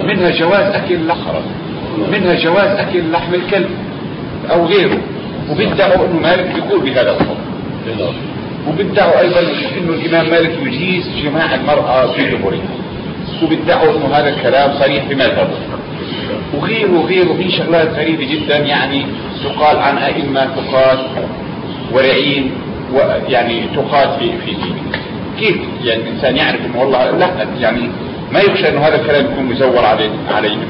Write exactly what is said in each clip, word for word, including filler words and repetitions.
منها جواز أكل اللحم، منها جواز أكل لحم الكلب أو غيره، وبيدعوا إنه مالك يقول بهذا الحكم، وبيدعوا أيضا إنه الإمام مالك يجيز جماع المرأة في دبرها، وبيدعوا إنه هذا الكلام صريح في مذهبه، وغيره وغيره من شغلات غريبة جدا يعني تقال عن أئمة تقال ورعين ويعني تقال في في دينه. كيف يعني الإنسان يعرف إنه والله لا يعني ما يخشى إنه هذا الكلام يكون مزور عليه علينا؟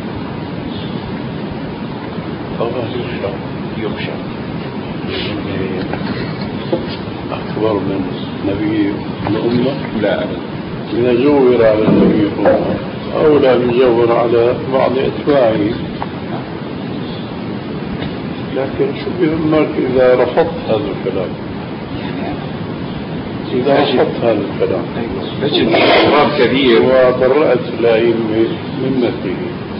الله يخشى يخشى أكبر من نبي الأمة؟ لا أبدا. إذا زور على النبي الأمة أو لا يزور على بعض أتباعه، لكن شو بيهمك إذا رفضت هذا الكلام؟ إذا رفضت هذا الكلام تجد إضرار كبير وبرأت الأئمة من مثله.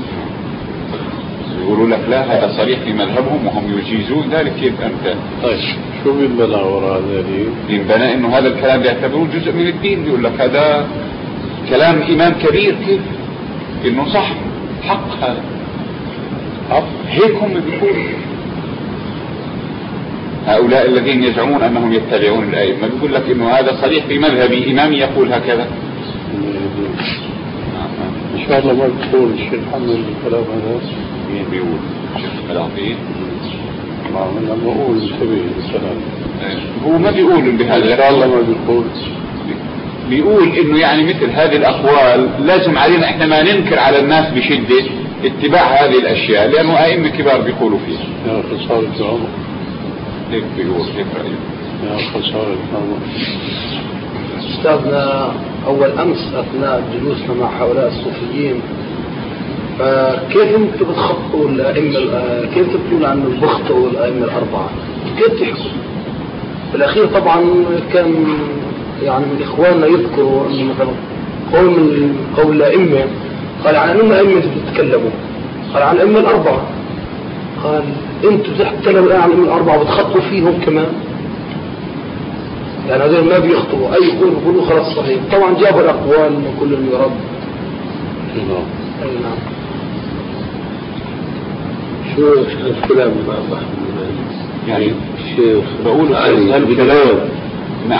يقولوا لك لا هذا صريح في مذهبهم وهم يجيزون ذلك، كيف أنت؟ طيب شو بينبنى وراء ذلك؟ بينبنى إنه هذا الكلام بيعتبروه جزء من الدين، يقول لك هذا كلام إمام كبير، كيف؟ إنه صح حق هذا حق، هيك هم بيقولوا. هؤلاء الذين يزعمون أنهم يتبعون الأئمة بيقول لك إنه هذا صريح في مذهبي، إمامي يقول هكذا. إن شاء الله ما بتقول الشيخ محمد الكلام هذا. مين بيقول؟ الشيخ الخلافي. ما لما أقول انتبه للكلام هو ما بيقول بهذا. إن شاء الله ما بيقول. بيقول إنه يعني مثل هذه الأقوال لازم علينا إحنا ما ننكر على الناس بشدة اتباع هذه الأشياء، لأنه أئمة كبار بيقولوا فيها. يا خسارة العمر. هيك بيقول، هيك رأيه. يا خسارة العمر. أستاذنا أول أمس أثناء جلوسنا مع هؤلاء الصوفيين، فكيف أنتم بتخطوا الأئمة، كيف تقولون عن البخطوا الأئمة الأربعة؟ كيف تحكوا؟ بالأخير طبعا كان يعني من إخواننا يذكروا أن مثلا قول من قول الأئمة قال عن أئمة أئمة بتتكلموا، قال عن الأئمة الأربعة، قال أنتم تتكلموا الآن عن الأئمة الأربعة وتخطوا فيهم كمان، يعني هذول ما بيخطوا أي يقول يقولوا خلاص صحيح. طبعا جابوا الأقوال وكل يرد. نعم. أي نعم. شو الكلام مع يعني الشيخ بقول علي الكلام